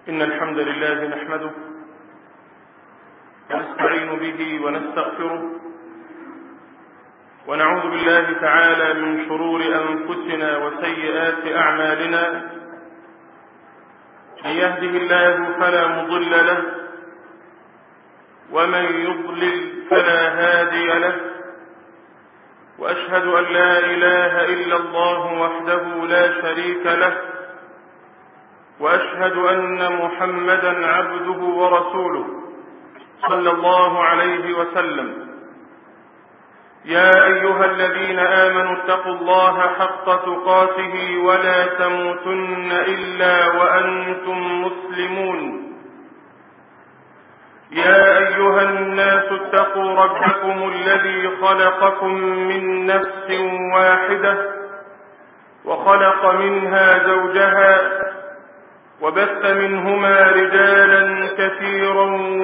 إن الحمد لله نحمده ونستعين به ونستغفره ونعوذ بالله تعالى من شرور أنفسنا وسيئات أعمالنا. من يهده الله فلا مضل له ومن يضلل فلا هادي له، وأشهد أن لا إله إلا الله وحده لا شريك له، وأشهد أن محمدا عبده ورسوله صلى الله عليه وسلم. يا أيها الذين آمنوا اتقوا الله حق تقاته ولا تموتن إلا وأنتم مسلمون. يا أيها الناس اتقوا ربكم الذي خلقكم من نفس واحدة وخلق منها زوجها وبث منهما رجالا كثيرا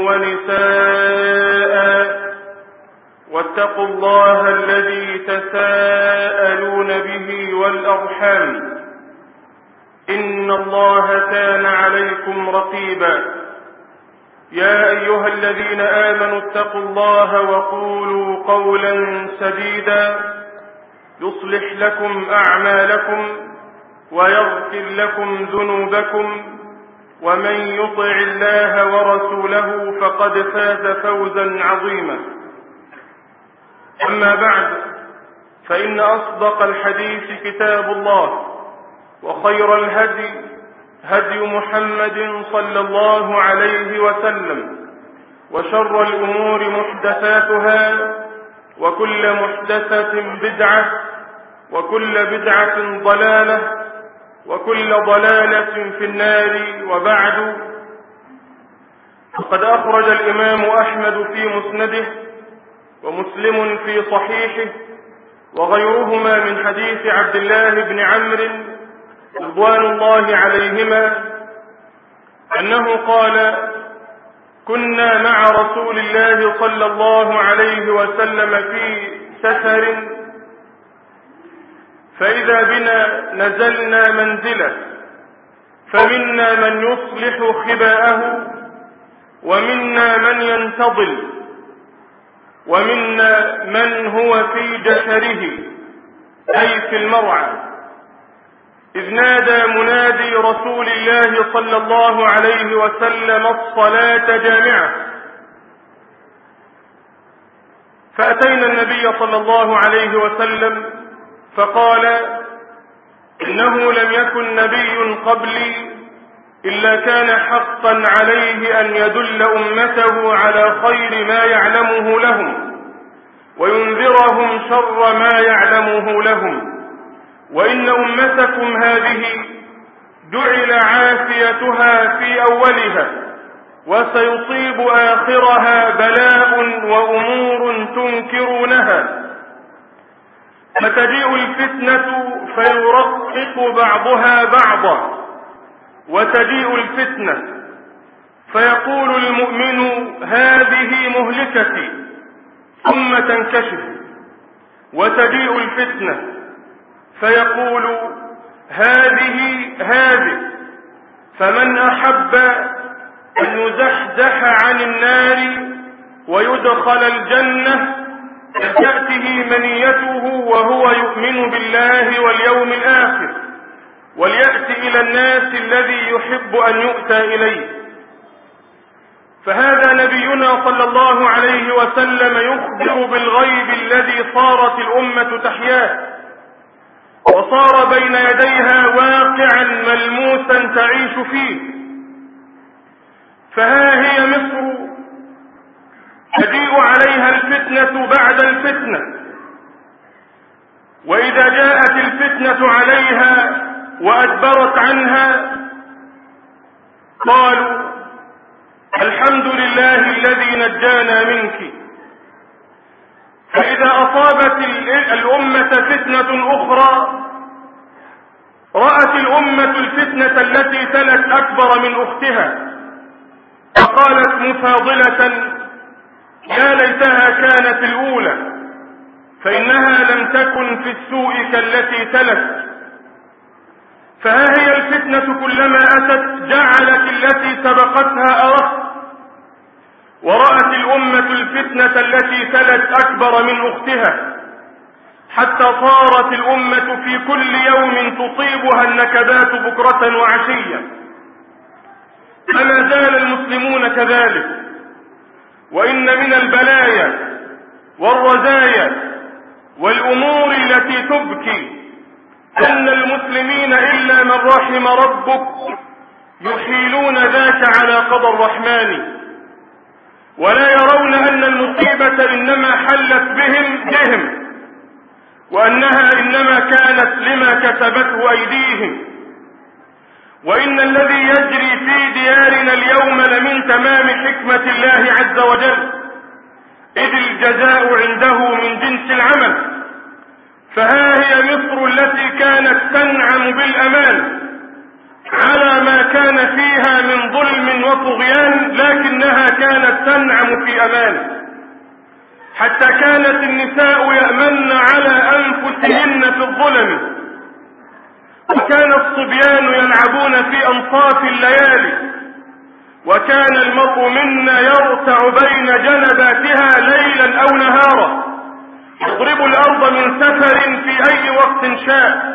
ونساء، واتقوا الله الذي تساءلون به والأرحام، إن الله كان عليكم رقيبا. يا أيها الذين آمنوا اتقوا الله وقولوا قولا سديدا يصلح لكم أعمالكم ويغفر لكم ذنوبكم، ومن يطع الله ورسوله فقد فاز فوزا عظيما. أما بعد، فإن أصدق الحديث كتاب الله، وخير الهدي هدي محمد صلى الله عليه وسلم، وشر الأمور محدثاتها، وكل محدثة بدعة، وكل بدعة ضلالة، وكل ضلالة في النار. وبعد، فقد أخرج الإمام أحمد في مسنده ومسلم في صحيحه وغيرهما من حديث عبد الله بن عمرو رضوان الله عليهما أنه قال: كنا مع رسول الله صلى الله عليه وسلم في سفر، فإذا بنا نزلنا منزله، فمنا من يصلح خباءه، ومنا من ينتظل، ومنا من هو في جشره أي في المرعى، إذ نادى منادي رسول الله صلى الله عليه وسلم الصلاة جامعة. فأتينا النبي صلى الله عليه وسلم فقال: إنه لم يكن نبي قبلي إلا كان حقا عليه أن يدل أمته على خير ما يعلمه لهم وينذرهم شر ما يعلمه لهم، وإن أمتكم هذه جعل عافيتها في أولها، وسيصيب آخرها بلاء وأمور تنكرونها، فتجيء الفتنة فيرقق بعضها بعضا، وتجيء الفتنة فيقول المؤمن: هذه مهلكتي، ثم تنكشف، وتجيء الفتنة فيقول: هذه، فمن أحب أن يزحزح عن النار ويدخل الجنة تأته منيته وهو يؤمن بالله واليوم الآخر، وليأت إلى الناس الذي يحب أن يؤتى إليه. فهذا نبينا صلى الله عليه وسلم يخبر بالغيب الذي صارت الأمة تحياه، وصار بين يديها واقعا ملموسا تعيش فيه. فها هي مصر تجيء عليها الفتنة بعد الفتنة، وإذا جاءت الفتنة عليها وأدبرت عنها قالوا: الحمد لله الذي نجانا منك. فإذا أصابت الأمة فتنة أخرى رأت الأمة الفتنة التي تلت أكبر من أختها، فقالت مفاضلة: يا ليتها كانت الأولى، فإنها لم تكن في السوء كالتي تلت. فها هي الفتنة كلما أتت جعلت التي سبقتها أرخ، ورأت الأمة الفتنة التي تلت أكبر من أختها، حتى صارت الأمة في كل يوم تصيبها النكبات بكرة وعشية. فما زال المسلمون كذلك، وإن من البلايا والرزايا والأمور التي تبكي أن المسلمين إلا من رحم ربك يحيلون ذاك على قضى الرحمن، ولا يرون أن المصيبة إنما حلت بهم وأنها إنما كانت لما كسبته أيديهم، وإن الذي يجري في ديارنا اليوم لمن تمام حكمة الله عز وجل، إذ الجزاء عنده من جنس العمل. فها هي مصر التي كانت تنعم بالأمان على ما كان فيها من ظلم وطغيان، لكنها كانت تنعم في أمان، حتى كانت النساء يأمن على أنفسهن في الظلم، وكان الصبيان يلعبون في أنصاف الليالي، وكان المرء منا يرتع بين جنباتها ليلا أو نهارا، يضرب الأرض من سفر في أي وقت شاء.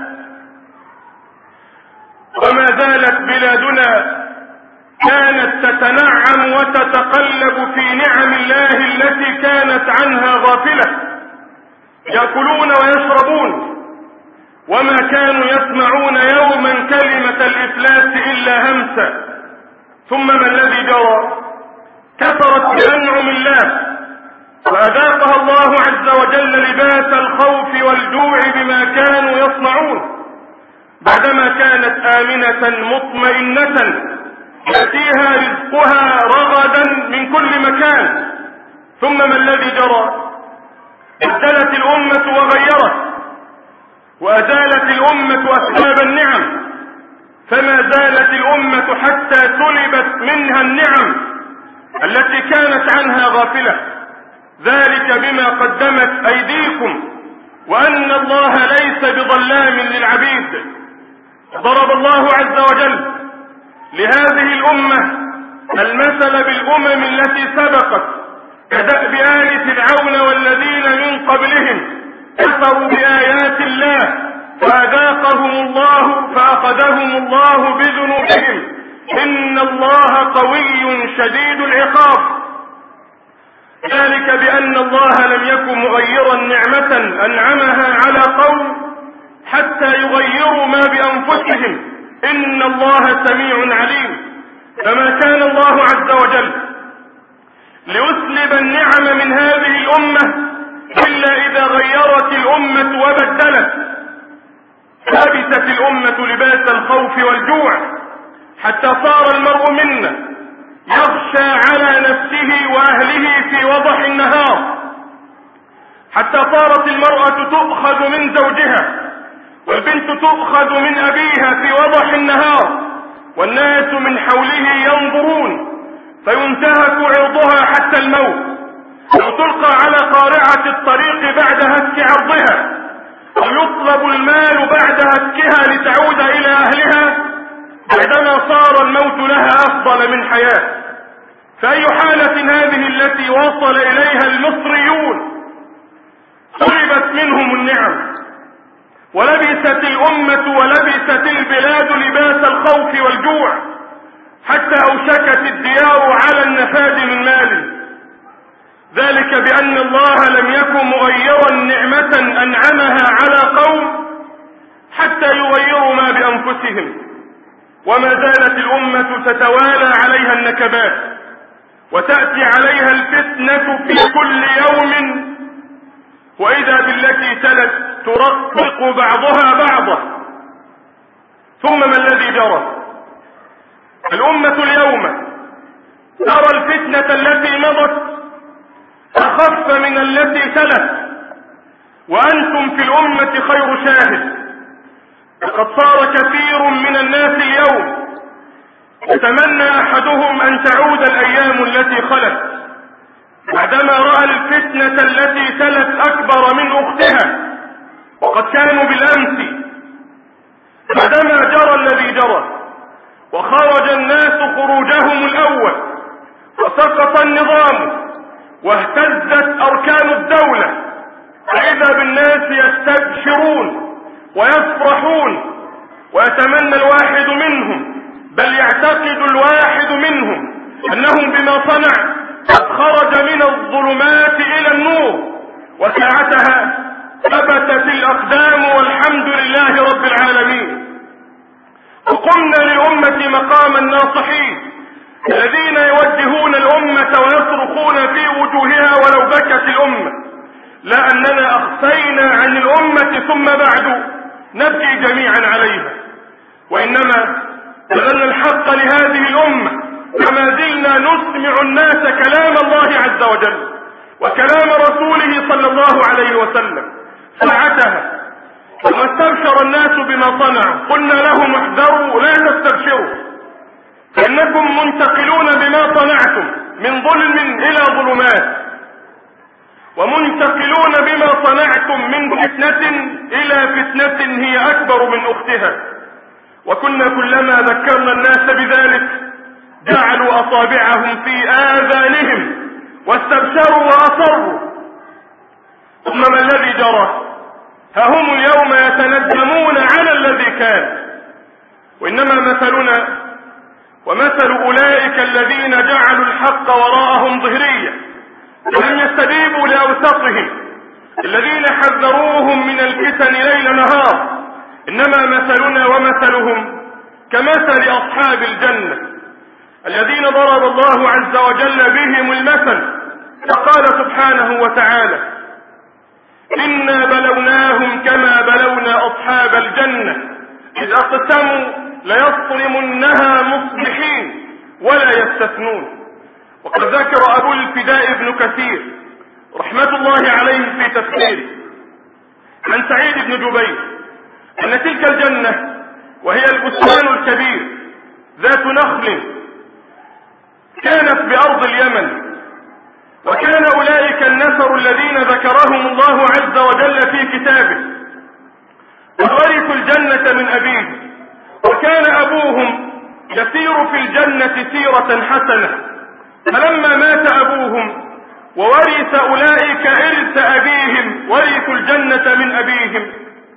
وما زالت بلادنا كانت تتنعم وتتقلب في نعم الله التي كانت عنها غافلة، يأكلون ويشربون، وما كانوا يسمعون يوما كلمة الإفلاس إلا همسا. ثم ما الذي جرى؟ كثرت بأنعم الله، فأذاقها الله عز وجل لباس الخوف والجوع بما كانوا يصنعون، بعدما كانت آمنة مطمئنة يأتيها رزقها رغدا من كل مكان. ثم ما الذي جرى؟ بدلت الأمة وغيرت، وأزالت الأمة أسباب النعم، فما زالت الأمة حتى سلبت منها النعم التي كانت عنها غافلة، ذلك بما قدمت أيديكم، وأن الله ليس بظلام للعبيد. ضرب الله عز وجل لهذه الأمة المثل بالأمم التي سبقت، كدأب آل فرعون والذين من قبلهم، كفروا بآيات الله فأخذهم الله بذنوبهم، إن الله قوي شديد العقاب. ذلك بأن الله لم يكن مغيرا نعمة أنعمها على قوم حتى يغيروا ما بأنفسهم، إن الله سميع عليم. فما كان الله عز وجل ليسلب النعم من هذه الأمة إلا إذا غيرت الأمة وبدلت، لبست الأمة لباس الخوف والجوع، حتى صار المرء منا يخشى على نفسه وأهله في وضح النهار، حتى صارت المرأة تؤخذ من زوجها، والبنت تؤخذ من أبيها في وضح النهار، والناس من حوله ينظرون، فينتهك عرضها حتى الموت، أو تلقى على قارعة الطريق بعد هتك عرضها، أو يطلب المال بعد هتكها لتعود إلى أهلها بعدما صار الموت لها أفضل من حياة. فأي حالة هذه التي وصل إليها المصريون؟ سلبت منهم النعم، ولبست الأمة ولبست البلاد لباس الخوف والجوع، حتى أوشكت الديار على النفاد من مال. ذلك بأن الله لم يكن مغيرا نعمة أنعمها على قوم حتى يغيروا ما بأنفسهم. وما زالت الأمة تتوالى عليها النكبات، وتأتي عليها الفتنة في كل يوم، وإذا بالتي تلت ترقق بعضها بعضا. ثم ما الذي جرى؟ الأمة اليوم ترى الفتنة التي مضت أخف من التي تلت، وأنتم في الأمة خير شاهد. لقد صار كثير من الناس اليوم يتمنى أحدهم أن تعود الأيام التي خلت، بعدما رأى الفتنة التي تلت أكبر من أختها، وقد كانوا بالأمس بعدما جرى الذي جرى وخرج الناس خروجهم الأول وسقط النظام واهتزت أركان الدولة، فإذا بالناس يستبشرون ويفرحون، ويتمنى الواحد منهم، بل يعتقد الواحد منهم أنهم بما صنع قد خرج من الظلمات إلى النور، وساعتها ثبتت الأقدام والحمد لله رب العالمين. وقمنا للأمة مقام الناصحين الذين يوجهون الأمة ويصرخون في وجوهها ولو بكت الأمة، لا أننا أخفينا عن الأمة ثم بعد نبكي جميعا عليها، وإنما بذلنا الحق لهذه الأمة، كما زلنا نسمع الناس كلام الله عز وجل وكلام رسوله صلى الله عليه وسلم. ساعتها لما استبشر الناس بما صنعوا قلنا لهم احذروا لا تستبشروا، فإنكم منتقلون بما صنعتم من ظلم إلى ظلمات، ومنتقلون بما صنعتم من فتنة إلى فتنة هي أكبر من أختها. وكنا كلما ذكرنا الناس بذلك جعلوا أصابعهم في آذانهم واستبشروا وأصروا. ثم ما الذي جرى؟ ها هم اليوم يتندمون على الذي كان. وإنما مثلنا ومثل أولئك الذين جعلوا الحق وراءهم ظهريا ولم يستجيبوا لأوسطهم الذين حذروهم من الفتن ليل نهار، إنما مثلنا ومثلهم كمثل أصحاب الجنة الذين ضرب الله عز وجل بهم المثل، فقال سبحانه وتعالى: إنا بلوناهم كما بلونا أصحاب الجنة إذ أقسموا ليصرمنها مصبحين ولا يستثنون. وقد ذكر أبو الفداء ابن كثير رحمة الله عليه في تفسيره عن سعيد بن جبير أن تلك الجنة وهي البستان الكبير ذات نخل كانت بأرض اليمن، وكان أولئك النفر الذين ذكرهم الله عز وجل في كتابه ورثوا الجنة من أبيه، وكان أبوهم يسير في الجنة سيرة حسنة، فلما مات أبوهم وورث أولئك إرث أبيهم ورثوا الجنة من أبيهم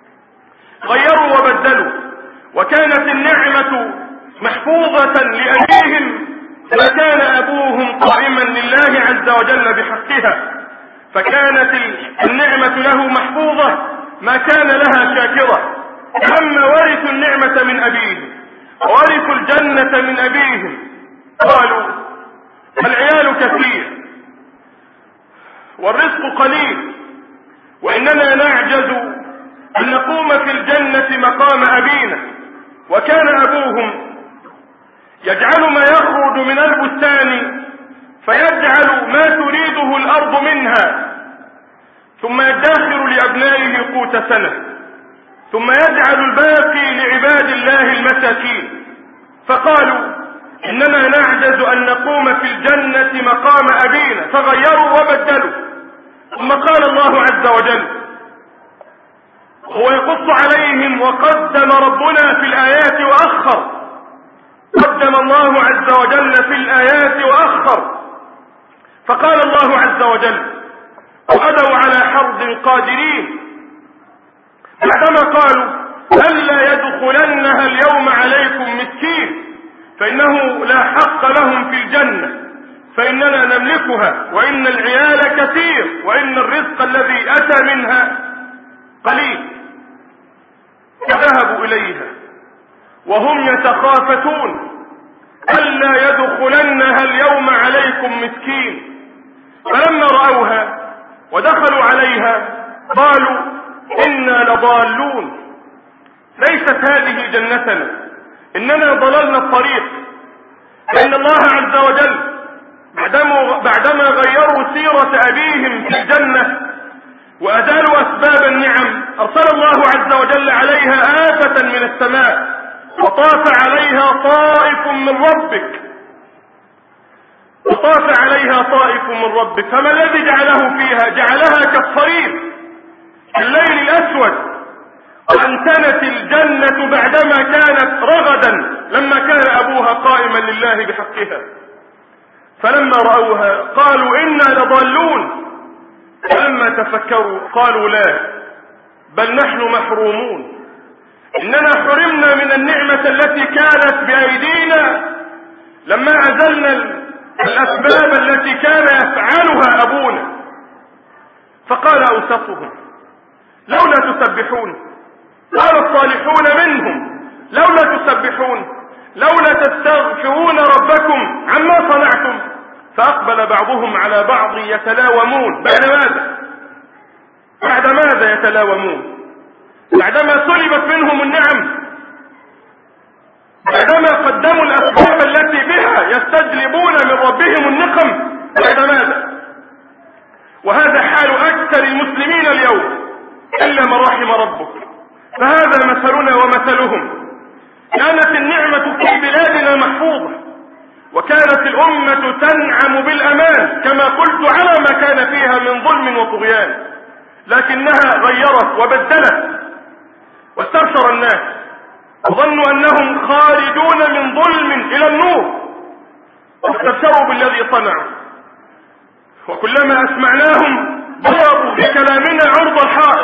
غيروا وبدلوا، وكانت النعمة محفوظة لأبيهم فكان أبوهم قائما لله عز وجل بحقها، فكانت النعمة له محفوظة ما كان لها شاكرة. لما ورثوا النعمة من أبيهم ورثوا الجنة من أبيهم قالوا: العيال كثير والرزق قليل، وإننا نعجز أن نقوم في الجنة مقام أبينا. وكان أبوهم يجعل ما يخرج من البستان فيجعل ما تريده الأرض منها، ثم يدخر لأبنائه قوت سنة، ثم يجعل الباقي لعباد الله المساكين. فقالوا: إننا نعجز أن نقوم في الجنة مقام أبينا، فغيروا وبدلوا. ثم قال الله عز وجل هو يقص عليهم: وقدم ربنا في الآيات وأخر، قدم الله عز وجل في الآيات وأخر. فقال الله عز وجل: وغدوا على حرد قادرين، بعدما قالوا: ألا يدخلنها اليوم عليكم مسكين، فإنه لا حق لهم في الجنة، فإننا نملكها، وإن العيال كثير، وإن الرزق الذي أتى منها قليل. فذهبوا إليها وهم يتخافتون: ألا يدخلنها اليوم عليكم مسكين. فلما رأوها ودخلوا عليها قالوا: إنا لضالون، ليست هذه جنتنا، إننا ضللنا الطريق. فإن الله عز وجل بعدما غيروا سيرة أبيهم في الجنة وأزالوا أسباب النعم أرسل الله عز وجل عليها آفة من السماء وطاف عليها طائف من ربك. فما الذي جعله فيها؟ جعلها كالصرير الليل الأسود، وأنتنت الجنة بعدما كانت رغدا لما كان أبوها قائما لله بحقها، فلما رأوها قالوا إنا لضالون، فلما تفكروا قالوا لا، بل نحن محرومون، إننا حرمنا من النعمة التي كانت بأيدينا لما عزلنا الأسباب التي كان يفعلها أبونا. فقال أوسطهم لولا تسبحون، قال الصالحون منهم لولا تسبحون، لولا تستغفرون ربكم عما صنعتم. فأقبل بعضهم على بعض يتلاومون. بعد ماذا يتلاومون؟ بعدما سلبت منهم النعم، بعدما قدموا الأسباب التي بها يستجلبون من ربهم النقم، بعد ماذا؟ وهذا حال أكثر المسلمين اليوم إلا من رحم ربك. فهذا مثلنا ومثلهم. كانت النعمة في بلادنا محفوظة، وكانت الأمة تنعم بالأمان كما قلت على ما كان فيها من ظلم وطغيان، لكنها غيرت وبدلت، واستبشر الناس وظنوا أنهم خارجون من ظلم إلى النور، واستبشروا بالذي صنعوا. وكلما أسمعناهم ضربوا بكلامنا عرض الحائط.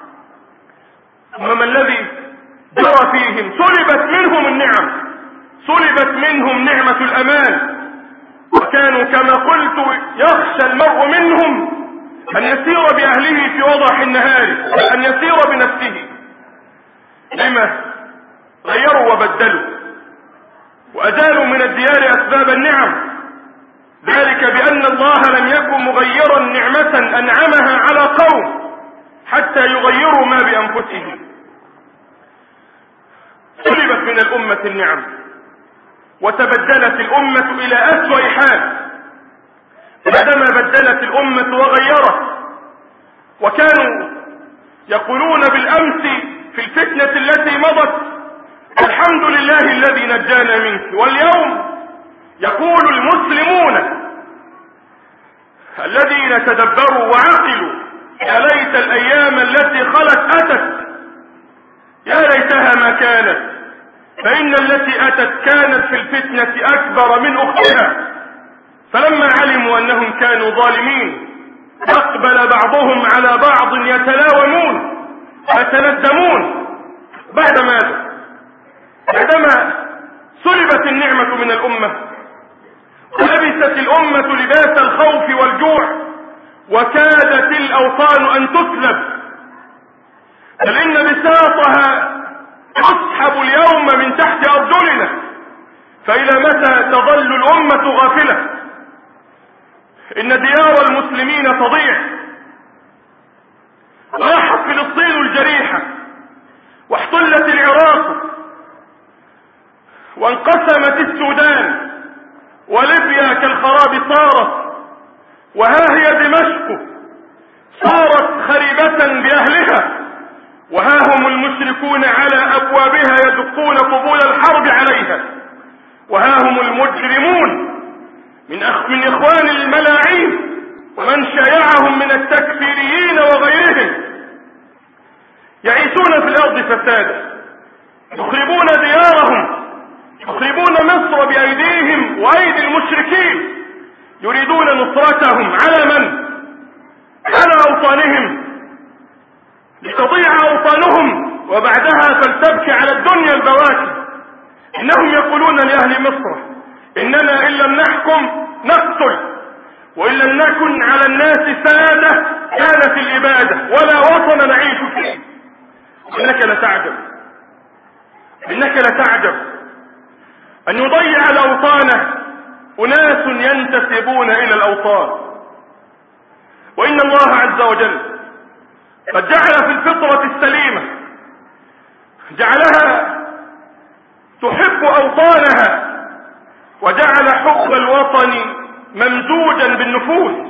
وما الذي جرى فيهم؟ سلبت منهم النعم، سلبت منهم نعمة الأمان، وكانوا كما قلت يخشى المرء منهم أن يسير بأهله في وضح النهار، أن يسير بنفسه. لما؟ غيروا وبدلوا وأزالوا من الديار أسباب النعم، ذلك بأن الله لم يكن مغيرا نعمة أنعمها على قوم حتى يغيروا ما بأنفسهم. سلبت من الأمة النعم وتبدلت الأمة إلى أسوأ حال بعدما بدلت الأمة وغيرت. وكانوا يقولون بالأمس في الفتنة التي مضت الحمد لله الذي نجانا منك، واليوم يقول المسلمون الذين تدبروا وعقلوا يا ليت الأيام التي خلت أتت، يا ليتها ما كانت، فإن التي أتت كانت في الفتنة أكبر من أختها. فلما علموا أنهم كانوا ظالمين أقبل بعضهم على بعض يتلاومون يتندمون. بعد ماذا؟ بعدما سلبت النعمة من الأمة ولبست الأمة لباس الخوف والجوع، وكادت الأوطان أن تسلب، بل إن بساطها تسحب اليوم من تحت أرجلنا. فإلى متى تظل الأمة غافلة؟ إن ديار المسلمين تضيع. راحت فلسطين الجريحة، واحتلت العراق، وانقسمت السودان، وليبيا كالخراب صارت، وها هي دمشق صارت خريبة بأهلها، وها هم المشركون على أبوابها يدقون قبول الحرب عليها، وها هم المجرمون من إخوان الملاعين ومن شايعهم من التكفيريين وغيرهم يعيشون في الأرض فسادا، يخربون ديارهم، يخربون مصر بأيديهم وأيدي المشركين، يريدون نصرتهم على من؟ على أوطانهم، لتضيع أوطانهم وبعدها فلتبكي على الدنيا البواكي. إنهم يقولون لأهل مصر إننا إن لم نحكم نقتل، وإن لم نكن على الناس سادة كانت الإبادة ولا وطن نعيش فيه. إنك لتعجب أن يضيع الأوطان أناس ينتسبون إلى الأوطان. وإن الله عز وجل قد جعل في الفطرة السليمة، جعلها تحب أوطانها، وجعل حب الوطن ممزوجا بالنفوس،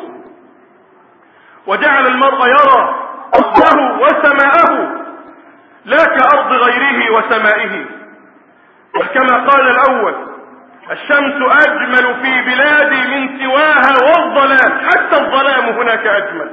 وجعل المرء يرى أرضه وسماءه لا كأرض غيره وسمائه. وكما قال الأول الشمس أجمل في بلادي من سواها والظلام، حتى الظلام هناك أجمل.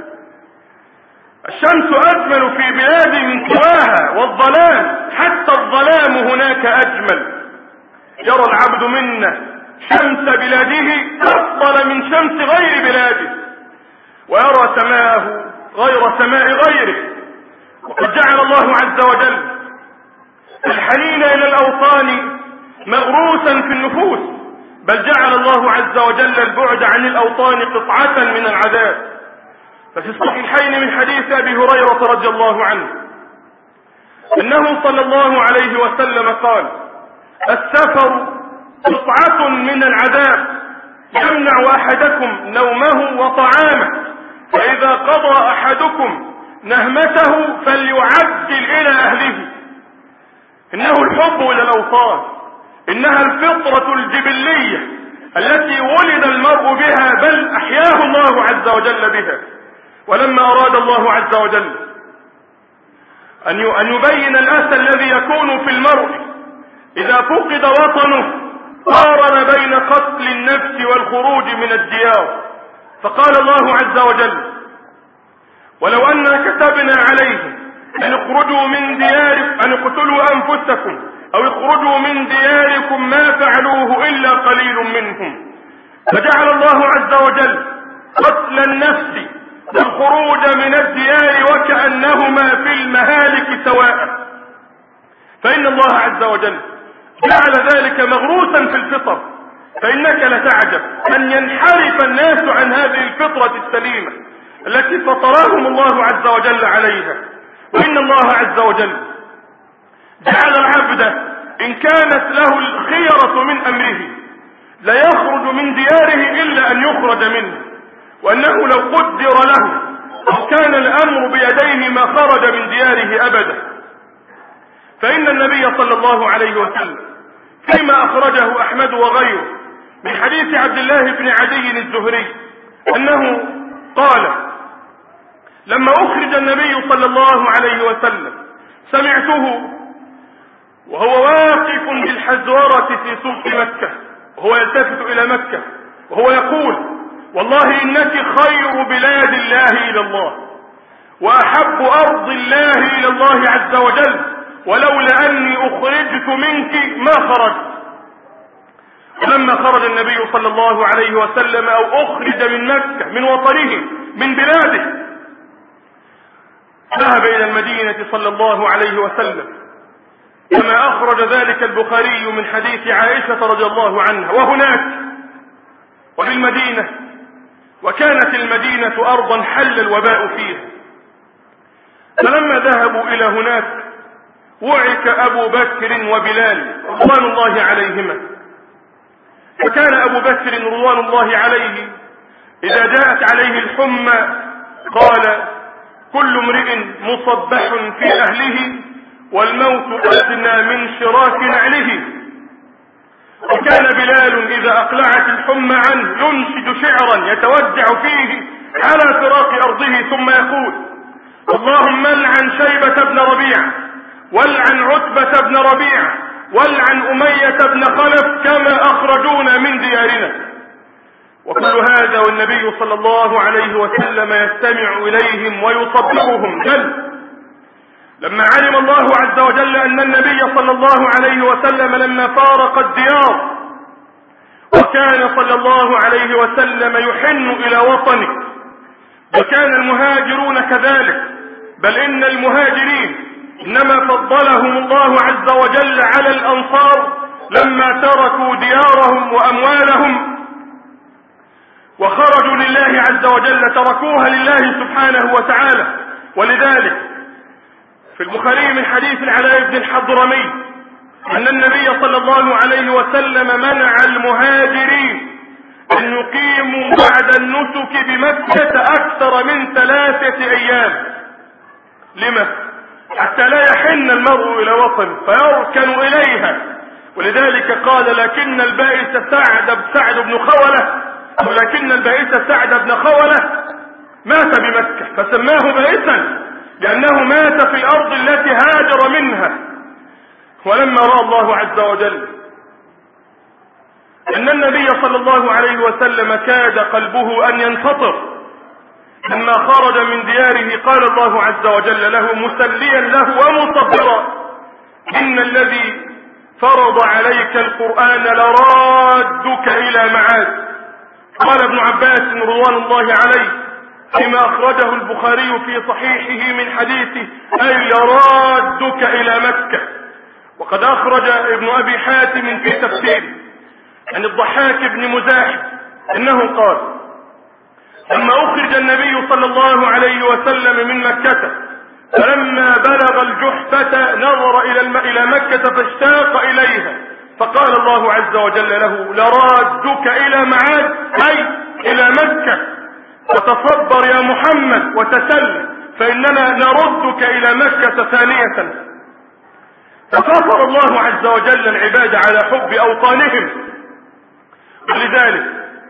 الشمس أجمل في بلادي من سواها والظلام، حتى الظلام هناك أجمل. يرى العبد منا شمس بلاده أفضل من شمس غير بلاده، ويرى سماءه غير سماء غيره. وقد جعل الله عز وجل الحنين إلى الأوطان مغروسا في النفوس، بل جعل الله عز وجل البعد عن الأوطان قطعة من العذاب. ففي الصحيحين من حديث أبي هريرة رضي الله عنه أنه صلى الله عليه وسلم قال: السفر قطعة من العذاب يمنع أحدكم نومه وطعامه، فإذا قضى أحدكم نهمته فليعجل إلى أهله. إنه الحب إلى الأوطان، إنها الفطرة الجبلية التي ولد المرء بها، بل أحياه الله عز وجل بها. ولما أراد الله عز وجل أن يبين الأسى الذي يكون في المرء إذا فقد وطنه، قارن بين قتل النفس والخروج من الديار، فقال الله عز وجل: ولو أننا كتبنا عليهم أن اخرجوا من دياركم أن اقتلوا أنفسكم أو اخرجوا من دياركم ما فعلوه إلا قليل منهم. فجعل الله عز وجل قتل النفس والخروج من الديار وكأنهما في المهالك سواء، فإن الله عز وجل جعل ذلك مغروسا في الفطر. فإنك لتعجب أن ينحرف الناس عن هذه الفطرة السليمة التي فطرهم الله عز وجل عليها. وإن الله عز وجل جعل العبد إن كانت له الخيرة من أمره لا يخرج من دياره إلا أن يخرج منه، وأنه لو قدر له أو كان الأمر بيديه ما خرج من دياره أبدا. فإن النبي صلى الله عليه وسلم فيما أخرجه أحمد وغيره من حديث عبد الله بن عدي الزهري أنه قال: لما أخرج النبي صلى الله عليه وسلم سمعته وهو واقف بالحزورة في سوق مكة، وهو يلتفت إلى مكة وهو يقول: والله إنك خير بلاد الله إلى الله وأحب أرض الله إلى الله عز وجل، ولولا أني أخرجت منك ما خرجت. ولما خرج النبي صلى الله عليه وسلم أو أخرج من مكة من وطنه من بلاده، ذهب إلى المدينة صلى الله عليه وسلم كما أخرج ذلك البخاري من حديث عائشة رضي الله عنها. وهناك وفي المدينة، وكانت المدينة أرضا حل الوباء فيها، فلما ذهبوا إلى هناك وعك أبو بكر وبلال رضوان الله عليهما. فكان أبو بكر رضوان الله عليه إذا جاءت عليه الحمى قال: كل امرئ مصبح في أهله والموت أدنى من شراك نعله. وكان بلال إذا أقلعت الحمى عنه ينشد شعرا يتوجع فيه على فراق أرضه ثم يقول: اللهم العن شيبة بن ربيعة والعن عتبة بن ربيعة والعن أمية بن خلف كما أخرجونا من ديارنا. وكل هذا والنبي صلى الله عليه وسلم يستمع إليهم ويصبرهم جل. لما علم الله عز وجل أن النبي صلى الله عليه وسلم لما فارق الديار، وكان صلى الله عليه وسلم يحن إلى وطنه، وكان المهاجرون كذلك، بل إن المهاجرين إنما فضلهم الله عز وجل على الأنصار لما تركوا ديارهم وأموالهم وخرجوا لله عز وجل، تركوها لله سبحانه وتعالى. ولذلك في البخاري من حديث العلاء بن الحضرمي أن النبي صلى الله عليه وسلم منع المهاجرين أن يقيموا بعد النسك بمكة أكثر من 3 أيام. لما؟ حتى لا يحن المرء إلى وطن فيركن إليها. ولذلك قال: لكن البائس سعد بن خولة، أو لكن البائس سعد بن خولة مات بمكة، فسماه بائسا لأنه مات في الأرض التي هاجر منها. ولما رأى الله عز وجل أن النبي صلى الله عليه وسلم كاد قلبه أن ينفطر لما خرج من دياره، قال الله عز وجل له مسليا له ومصبرا: إن الذي فرض عليك القرآن لرادك إلى معاد. قال ابن عباس رضوان الله عليه فيما أخرجه البخاري في صحيحه من حديثه أي لرادك إلى مكة. وقد أخرج ابن أبي حاتم في تفسيره عن الضحاك بن مزاحم إنه قال لما أخرج النبي صلى الله عليه وسلم من مكة فلما بلغ الجحفة نظر إلى مكة فاشتاق إليها فقال الله عز وجل له لرادك إلى معاد أي إلى مكة وتصبر يا محمد وتسل فإننا نردك إلى مكة ثانية. ففطر الله عز وجل العباد على حب أوطانهم، ولذلك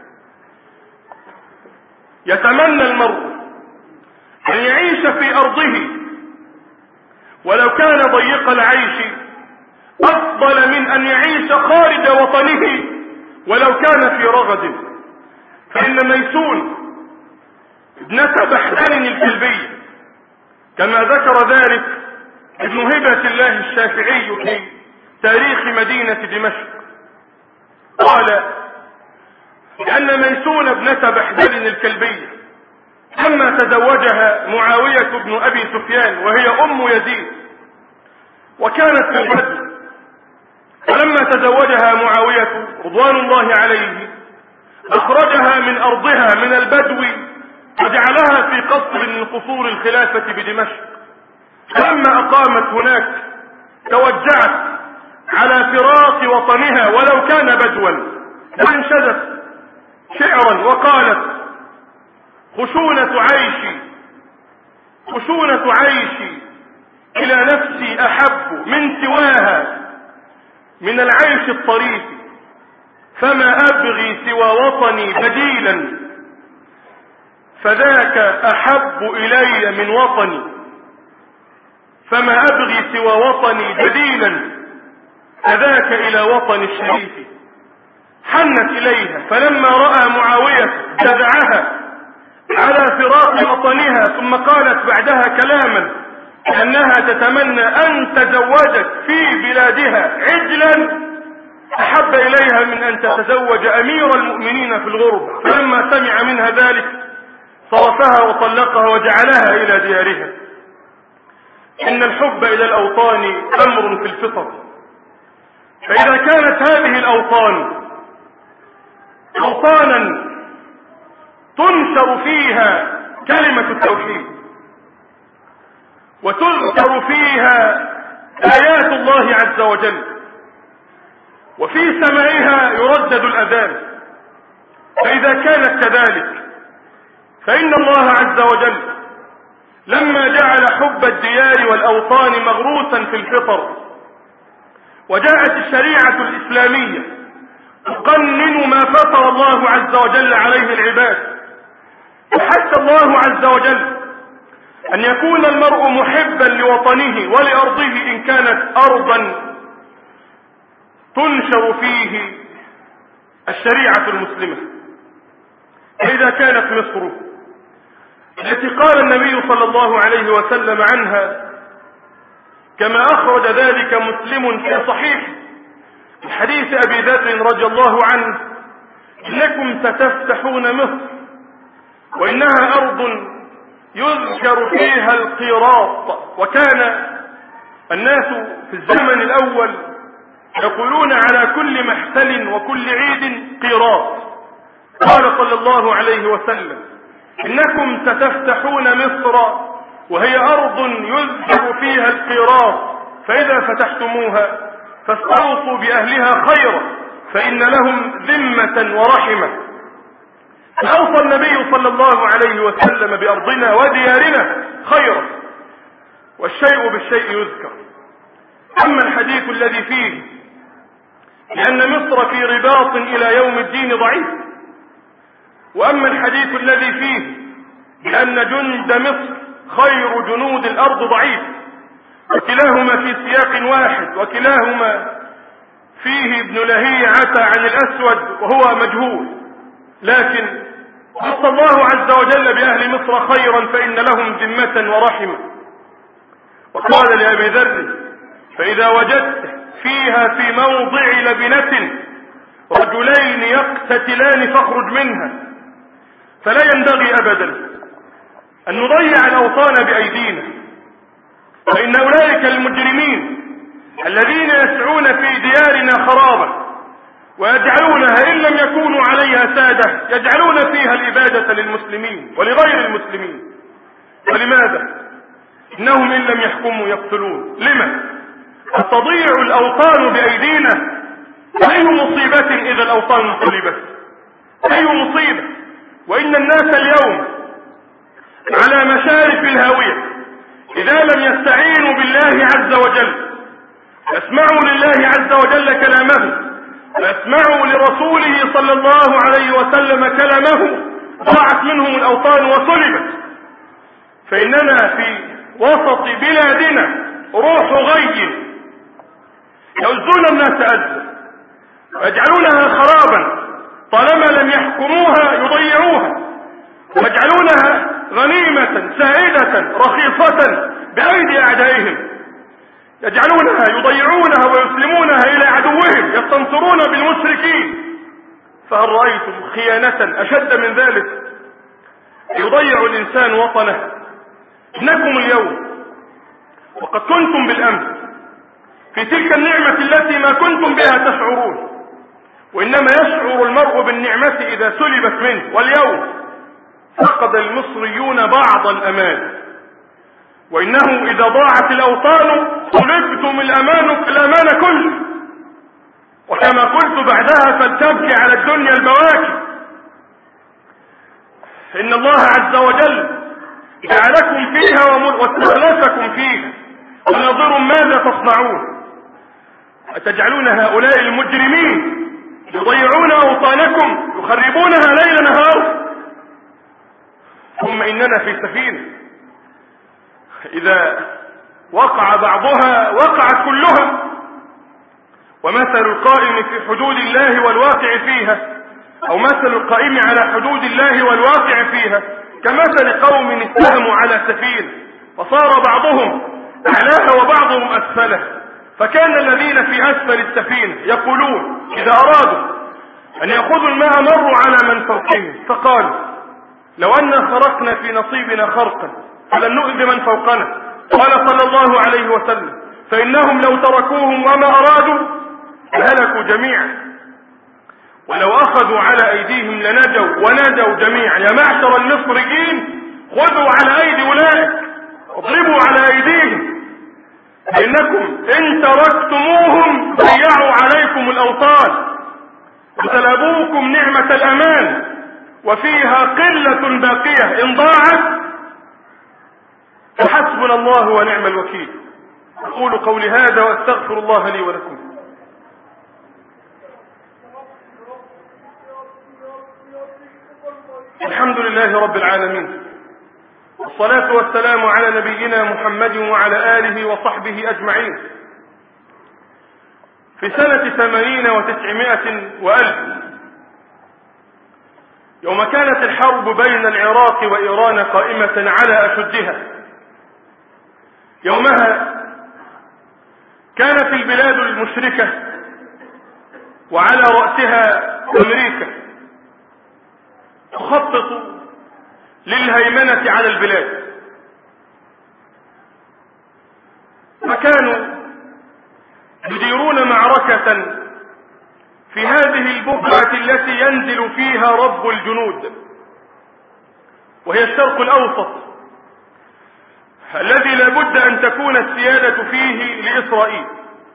يتمنى المرء أن يعيش في أرضه ولو كان ضيق العيش أفضل من أن يعيش خارج وطنه ولو كان في رغد. فإن ميسون ابنة بحدان الكلبي كما ذكر ذلك ابن هبة الله الشافعي في تاريخ مدينة دمشق قال لأن ميسون ابنة بحدان الكلبي لما تزوجها معاوية بن أبي سفيان وهي أم يزيد وكانت في البدو، فلما تزوجها معاوية رضوان الله عليه أخرجها من أرضها من البدو وجعلها في قصر من قصور الخلافة بدمشق. فلما أقامت هناك توجعت على فراق وطنها ولو كان بدوا وانشدت شعرا وقالت خشونة عيشي إلى نفسي أحب من سواها من العيش الطريف فما أبغي سوى وطني بديلا فذاك أحب إلي من وطني فما أبغي سوى وطني بديلا فذاك إلى وطن الشريف. حنت إليها فلما رأى معاوية جذعها على فراق وطنها ثم قالت بعدها كلاما أنها تتمنى أن تزوجت في بلادها عجلا أحب إليها من أن تتزوج أمير المؤمنين في الغربة. فلما سمع منها ذلك صرفها وطلقها وجعلها إلى ديارها. إن الحب إلى الأوطان أمر في الفطر، فإذا كانت هذه الأوطان أوطانا تنشر فيها كلمة التوحيد وتذكر فيها آيات الله عز وجل وفي سماعها يردد الأذان، فإذا كانت كذلك فإن الله عز وجل لما جعل حب الديار والأوطان مغروسا في الفطر وجاءت الشريعة الإسلامية تقنن ما فطر الله عز وجل عليه العباد، فحث الله عز وجل أن يكون المرء محبا لوطنه ولأرضه إن كانت أرضا تنشر فيه الشريعة المسلمة. إذا كانت مصر التي قال النبي صلى الله عليه وسلم عنها كما أخرج ذلك مسلم في صحيح حديث أبي ذر رضي الله عنه إنكم ستفتحون مصر وإنها أرض يذكر فيها القيراط. وكان الناس في الزمن الأول يقولون على كل محفل وكل عيد قيراط. قال صلى الله عليه وسلم إنكم ستفتحون مصر وهي أرض يذكر فيها القيراط فإذا فتحتموها فاستوصوا بأهلها خيرا فإن لهم ذمة ورحمة. فأوصى النبي صلى الله عليه وسلم بأرضنا وديارنا خيرا، والشيء بالشيء يذكر. أما الحديث الذي فيه لأن مصر في رباط إلى يوم الدين ضعيف، وأما الحديث الذي فيه لأن جند مصر خير جنود الأرض ضعيف، وكلاهما في سياق واحد وكلاهما فيه ابن لهيعة عن الأسود وهو مجهول، لكن وصى الله عز وجل بأهل مصر خيرا فإن لهم ذمة ورحمة. وقال لأبي ذر فإذا وجدت فيها في موضع لبنة رجلين يقتتلان فاخرج منها. فلا ينبغي أبدا أن نضيع الأوطان بأيدينا، فإن أولئك المجرمين الذين يسعون في ديارنا خرابا ويجعلونها إن لم يكونوا عليها سادة يجعلون فيها الإبادة للمسلمين ولغير المسلمين. ولماذا؟ إنهم إن لم يحكموا يقتلون. لما؟ تضيع الأوطان بأيدينا. أي مصيبة إذا الأوطان صلبت، أي مصيبة. وإن الناس اليوم على مشارف الهاوية إذا لم يستعينوا بالله عز وجل، يسمعوا لله عز وجل كلامه، ويسمعوا لرسوله صلى الله عليه وسلم كلامه، ضاعت منهم الأوطان وصلبت. فإننا في وسط بلادنا روح غي يؤذون الناس أذى ويجعلونها خرابا، طالما لم يحكموها يضيعوها ويجعلونها غنيمة سائدة رخيصة بأيدي أعدائهم، يجعلونها يضيعونها ويسلمونها إلى عدوهم، يستنصرون بالمشركين. فهل رأيتم خيانة أشد من ذلك؟ يضيع الإنسان وطنه. إنكم اليوم وقد كنتم بالأمس في تلك النعمة التي ما كنتم بها تشعرون، وإنما يشعر المرء بالنعمة إذا سلبت منه. واليوم فقد المصريون بعض الأمان، وإنه إذا ضاعت الأوطان طلبتم الأمان كله. وكما قلت بعدها فلتبكي على الدنيا البواكي. إن الله عز وجل جعلكم فيها واستخلفكم فيها، ونظروا ماذا تصنعون. أتجعلون هؤلاء المجرمين يضيعون أوطانكم يخربونها ليل نهار؟ ثم إننا في سفينة إذا وقع بعضها وقعت كلها. ومثل القائم في حدود الله والواقع فيها، أو مثل القائم على حدود الله والواقع فيها كمثل قوم استهموا على سفينة فصار بعضهم أعلاها وبعضهم أسفلها، فكان الذين في أسفل السفينة يقولون إذا أرادوا أن يأخذوا الماء مروا على من فوقهم، فقالوا لو أننا خرقنا في نصيبنا خرقا فلن نؤذي من فوقنا. قال صلى الله عليه وسلم فإنهم لو تركوهم وما أرادوا هلكوا جميعا، ولو أخذوا على أيديهم لنجوا ونجوا جميعا. يا معشر المصريين خذوا على أيدي أولئك، اضربوا على أيديهم، إنكم إن تركتموهم ضيعوا عليكم الأوطان وسلبوكم نعمة الأمان، وفيها قلة باقية إن ضاعت فحسبنا الله ونعم الوكيل. أقول قولي هذا وأستغفر الله لي ولكم. الحمد لله رب العالمين، والصلاة والسلام على نبينا محمد وعلى آله وصحبه أجمعين. في سنة 80 و900 وألف، يوم كانت الحرب بين العراق وإيران قائمة على أشدها، يومها كانت البلاد المشركة وعلى رأسها أمريكا تخطط للهيمنة على البلاد، فكانوا يديرون معركة في هذه البقعة التي ينزل فيها رب الجنود، وهي الشرق الأوسط الذي لا بد أن تكون السيادة فيه لإسرائيل.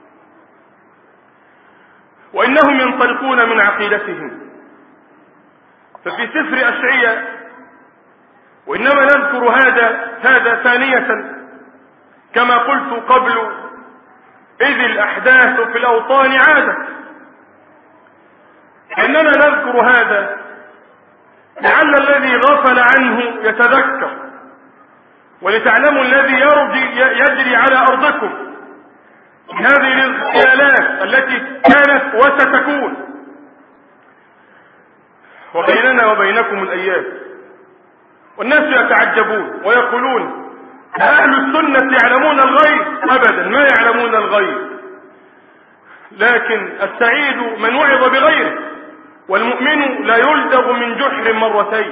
وإنهم ينطلقون من عقيدتهم. ففي سفر أشعياء، وإنما نذكر هذا ثانية كما قلت قبل، إذ الأحداث في الأوطان عادت، إننا نذكر هذا لعل الذي غفل عنه يتذكر، ولتعلموا الذي يجري على أرضكم من هذه الاغتيالات التي كانت وستكون. وبيننا وبينكم الأيام، والناس يتعجبون ويقولون أهل السنة يعلمون الغيب؟ أبدا ما يعلمون الغيب. لكن السعيد من وعظ بغيره، والمؤمن لا يلدغ من جحر مرتين.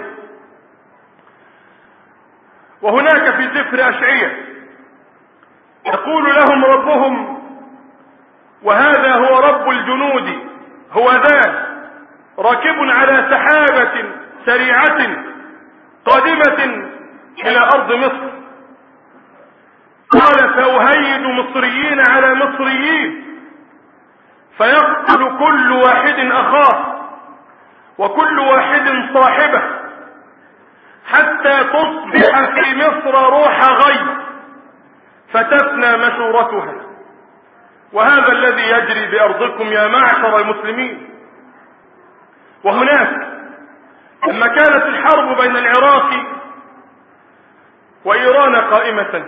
وهناك في سفر أشعية يقول لهم ربهم: وهذا هو رب الجنود، هو ذا راكب على سحابة سريعة قادمة إلى أرض مصر. قال: سأهيج مصريين على مصريين، فيقتل كل واحد أخاه وكل واحد صاحبه، حتى تصبح في مصر روح غيب فتفنى مشورتها. وهذا الذي يجري بأرضكم يا معشر المسلمين. وهناك لما كانت الحرب بين العراق وإيران قائمة،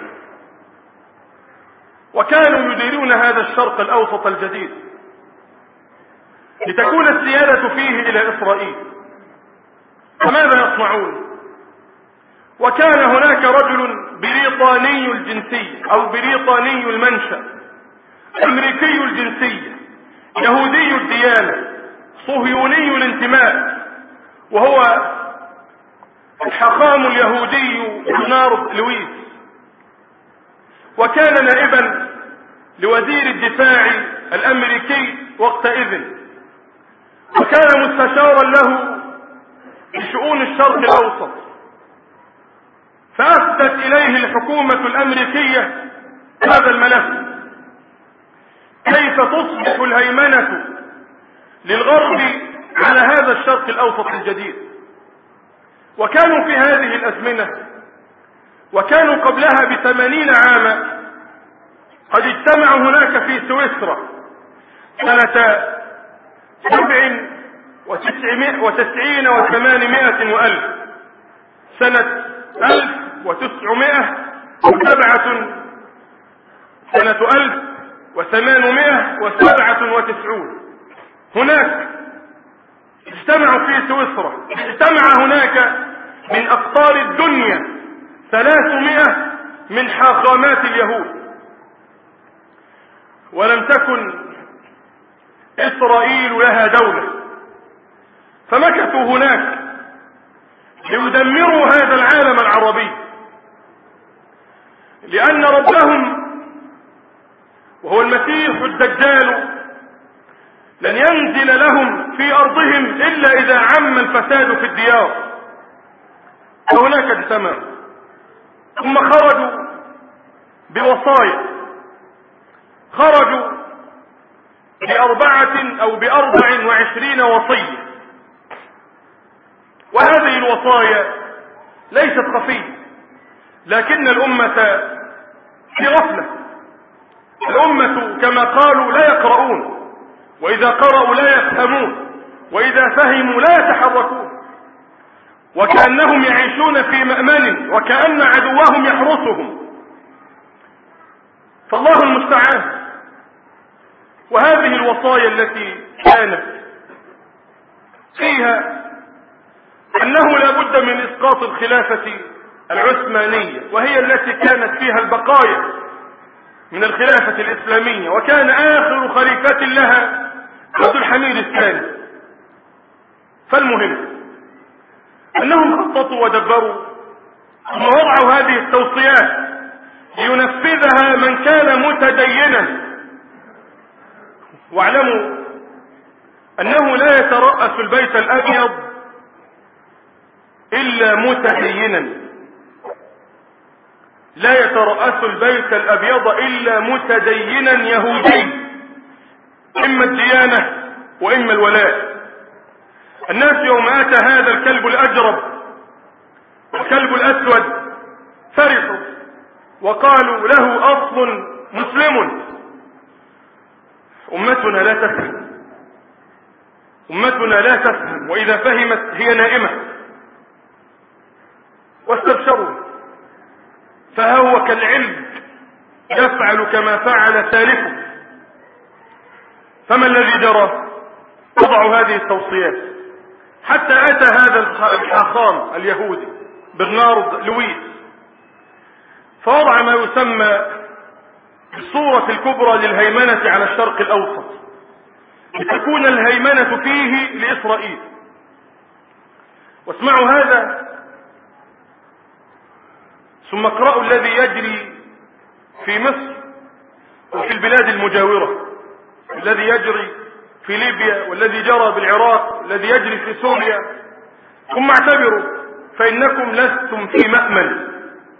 وكانوا يديرون هذا الشرق الأوسط الجديد لتكون السيادة فيه إلى إسرائيل، فماذا يصنعون؟ وكان هناك رجل بريطاني الجنسية أو بريطاني المنشأ، أمريكي الجنسية، يهودي الديانة، صهيوني الانتماء، وهو الحاخام اليهودي برنارد لويس، وكان نائبا لوزير الدفاع الأمريكي وقتئذ، وكان مستشارا له بشؤون الشرق الأوسط. فأسدت إليه الحكومة الأمريكية هذا الملف: كيف تصبح الهيمنة للغرب على هذا الشرق الأوسط الجديد. وكانوا في هذه الأزمنة، وكانوا قبلها ب80 عاما، قد اجتمعوا هناك في سويسرا سنة 97 و800 وألف، سنة 1897. هناك اجتمعوا في سويسرا، اجتمع هناك من أقطار الدنيا 300 من حاخامات اليهود. ولم تكن إسرائيل لها دولة، فمكثوا هناك ليدمروا هذا العالم العربي، لأن ربهم وهو المسيح الدجال لن ينزل لهم في أرضهم إلا إذا عم الفساد في الديار. فهناك اجتمعوا، ثم خرجوا بوصايا، خرجوا ب24 وصية. وهذه الوصايا ليست خفية، لكن الأمة في غفلة. الأمة كما قالوا لا يقرؤون، وإذا قرأوا لا يفهمون، وإذا فهموا لا يتحركون، وكأنهم يعيشون في مأمن، وكأن عدوهم يحرسهم. فالله المستعان. وهذه الوصايا التي كانت فيها أنه لا بد من إسقاط الخلافة العثمانية، وهي التي كانت فيها البقايا من الخلافة الإسلامية، وكان آخر خليفة لها عبد الحميد الثاني. فالمهم أنهم خططوا ودبروا ثم وضعوا هذه التوصيات لينفذها من كان متدينا. واعلموا أنه لا يترأس البيت الأبيض إلا متدينا، لا يترأس البيت الأبيض إلا متدينا يهودي، إما الديانة وإما الولاء. الناس يوم أتى هذا الكلب الأجرب والكلب الأسود فرحوا وقالوا له أصل مسلم. أمتنا لا تفهم، أمتنا لا تفهم، وإذا فهمت هي نائمة. واستبشروا، فهو كالعلم يفعل كما فعل سالفه. فما الذي جرى؟ وضعوا هذه التوصيات حتى أتى هذا الحاخام اليهودي برنارد لويس، فوضع ما يسمى بالصورة الكبرى للهيمنة على الشرق الأوسط، لتكون الهيمنة فيه لإسرائيل. واسمعوا هذا ثم اقرأوا الذي يجري في مصر وفي البلاد المجاورة، الذي يجري في ليبيا والذي جرى بالعراق والذي يجري في سوريا، ثم اعتبروا فإنكم لستم في مأمن.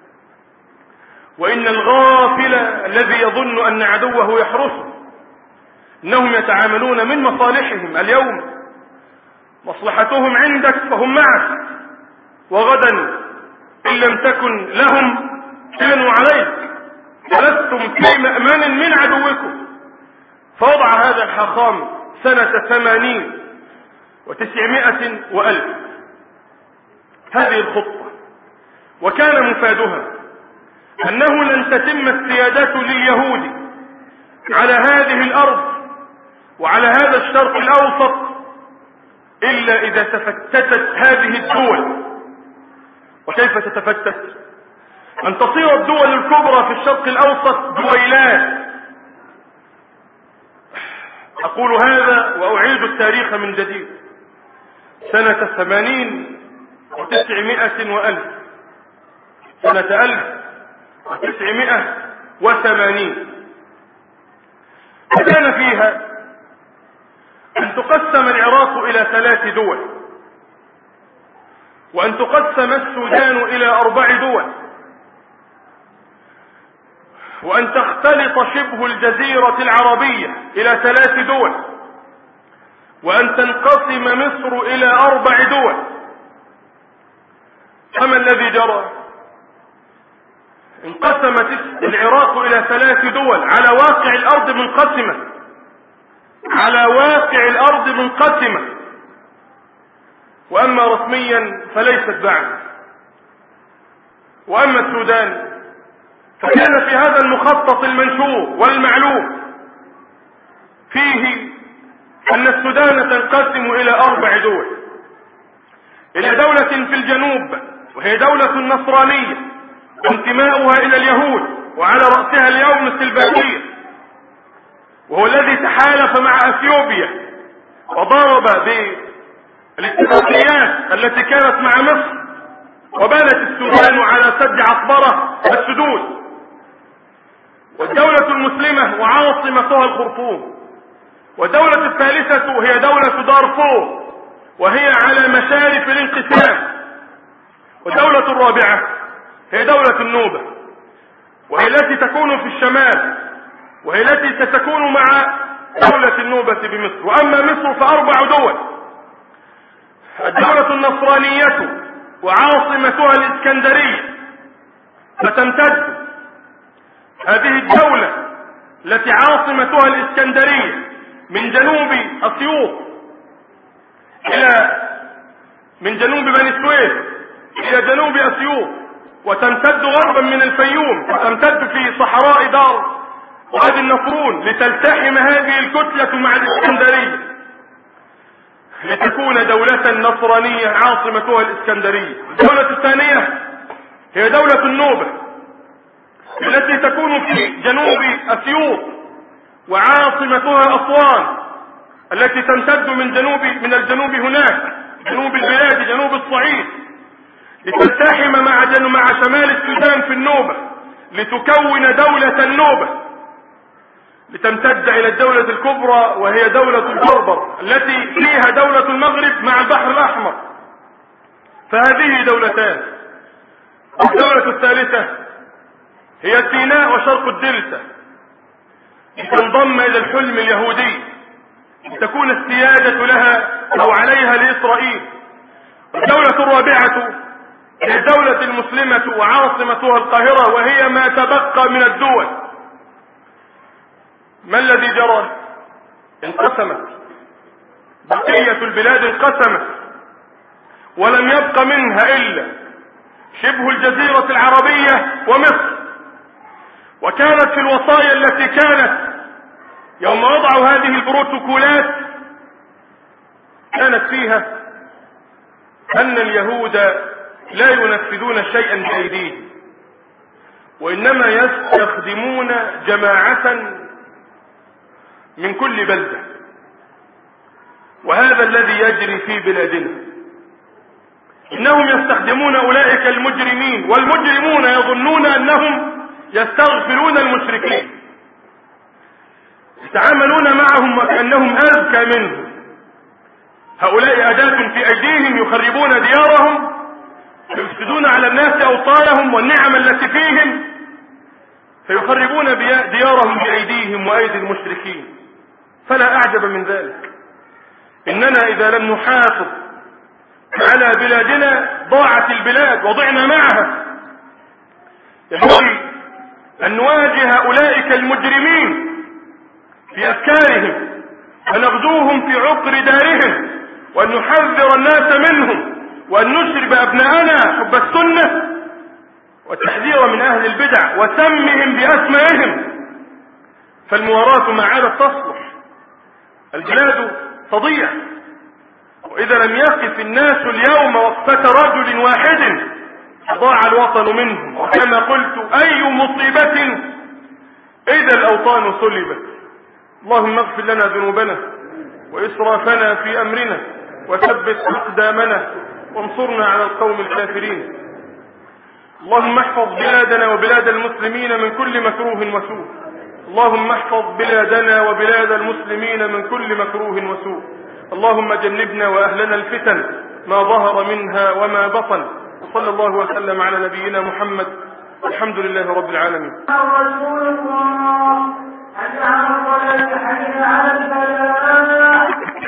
وإن الغافل الذي يظن أن عدوه يحرسه إنهم يتعاملون من مصالحهم اليوم، مصلحتهم عندك فهم معك، وغدا إن لم تكن لهم كانوا عليك، ولستم في مأمن من عدوكم. فوضع هذا الحاخام سنة 80 و900 وألف هذه الخطة، وكان مفادها أنه لن تتم السيادة لليهود على هذه الأرض وعلى هذا الشرق الأوسط إلا إذا تفتتت هذه الدول. وكيف تتفتت؟ أن تصير الدول الكبرى في الشرق الأوسط دويلات. أقول هذا وأعيد التاريخ من جديد. سنة 80 و900 وألف، سنة 1980 كان فيها أن تقسم العراق إلى 3 دول، وأن تقسم السودان إلى 4 دول، وأن تختلط شبه الجزيرة العربية إلى 3 دول، وأن تنقسم مصر إلى 4 دول. فما الذي جرى؟ انقسمت العراق إلى 3 دول على واقع الأرض منقسمة، على واقع الأرض منقسمة، وأما رسميا فليست بعد. وأما السودان فكان في هذا المخطط المنشور والمعلوم فيه أن السودان تنقسم إلى 4 دول، إلى دولة في الجنوب وهي دولة نصرانية وانتماؤها إلى اليهود، وعلى رأسها اليوم السلفاكير، وهو الذي تحالف مع أثيوبيا وضرب بالاتفاقيات التي كانت مع مصر، وبانت السودان على سد عقبرة السدود. والدولة المسلمة وعاصمتها الخرطوم. والدولة الثالثة هي دولة دارفور وهي على مشارف الانقسام. والدولة الرابعة هي دولة النوبة، وهي التي تكون في الشمال، وهي التي ستكون مع دولة النوبة بمصر. وأما مصر ف4 دول: الدولة النصرانية وعاصمتها الإسكندرية، فتمتد هذه الدولة التي عاصمتها الإسكندرية من جنوب أسيوط من جنوب بني سويف إلى جنوب أسيوط، وتمتد غربا من الفيوم، وتمتد في صحراء دار وادي النصرون، لتلتحم هذه الكتلة مع الإسكندرية لتكون دولة نصرانية عاصمتها الإسكندرية. الدولة الثانية هي دولة النوبة التي تكون في جنوب أسيوط، وعاصمتها أسوان التي تمتد من الجنوب هناك، جنوب البلاد، جنوب الصعيد، لتلتحم مع شمال السودان في النوبة لتكون دولة النوبة، لتمتد إلى الدولة الكبرى وهي دولة البربر التي فيها دولة المغرب مع البحر الأحمر. فهذه دولتان. الدولة الثالثة هي سيناء وشرق الدلتا، لتنضم إلى الحلم اليهودي، لتكون السيادة لها أو عليها لإسرائيل. الدولة الرابعة هي الدولة المسلمة وعاصمتها القاهرة، وهي ما تبقى من الدول. ما الذي جرى؟ انقسمت، بقية البلاد انقسمت، ولم يبق منها إلا شبه الجزيرة العربية ومصر. وكانت في الوصايا التي كانت يوم وضعوا هذه البروتوكولات كانت فيها أن اليهود لا ينفذون شيئا بأيديهم، وإنما يستخدمون جماعة من كل بلدة وهذا الذي يجري في بلادنا. إنهم يستخدمون أولئك المجرمين، والمجرمون يظنون أنهم يستغفرون المشركين، يتعاملون معهم وكأنهم أذكى منهم. هؤلاء أداة في أيديهم، يخربون ديارهم، يفسدون على الناس أوطانهم والنعم التي فيهم، فيخربون ديارهم بأيديهم وأيدي المشركين. فلا أعجب من ذلك. إننا إذا لم نحافظ على بلادنا ضاعت البلاد وضعنا معها. ينبغي أن نواجه أولئك المجرمين في أفكارهم ونغزوهم في عقر دارهم، وأن نحذر الناس منهم، وأن نشرب أبناءنا حب السنة والتحذير من أهل البدع وسمهم بأسمائهم. فالمواراة ما عادت تصلح، البلاد تضيع. وإذا لم يقف الناس اليوم وقفة رجل واحد ضاع الوطن منهم. وكما قلت: أي مصيبة إذا الأوطان صلبت. اللهم اغفر لنا ذنوبنا وإسرافنا في أمرنا وثبت أقدامنا وانصرنا على القوم الكافرين. اللهم احفظ بلادنا وبلاد المسلمين من كل مكروه وسوء. اللهم احفظ بلادنا وبلاد المسلمين من كل مكروه وسوء. اللهم جنبنا وأهلنا الفتن ما ظهر منها وما بطن. وصلى الله وسلم على نبينا محمد. الحمد لله رب العالمين. رسول الله حي على الصلاة حي على الفلاح.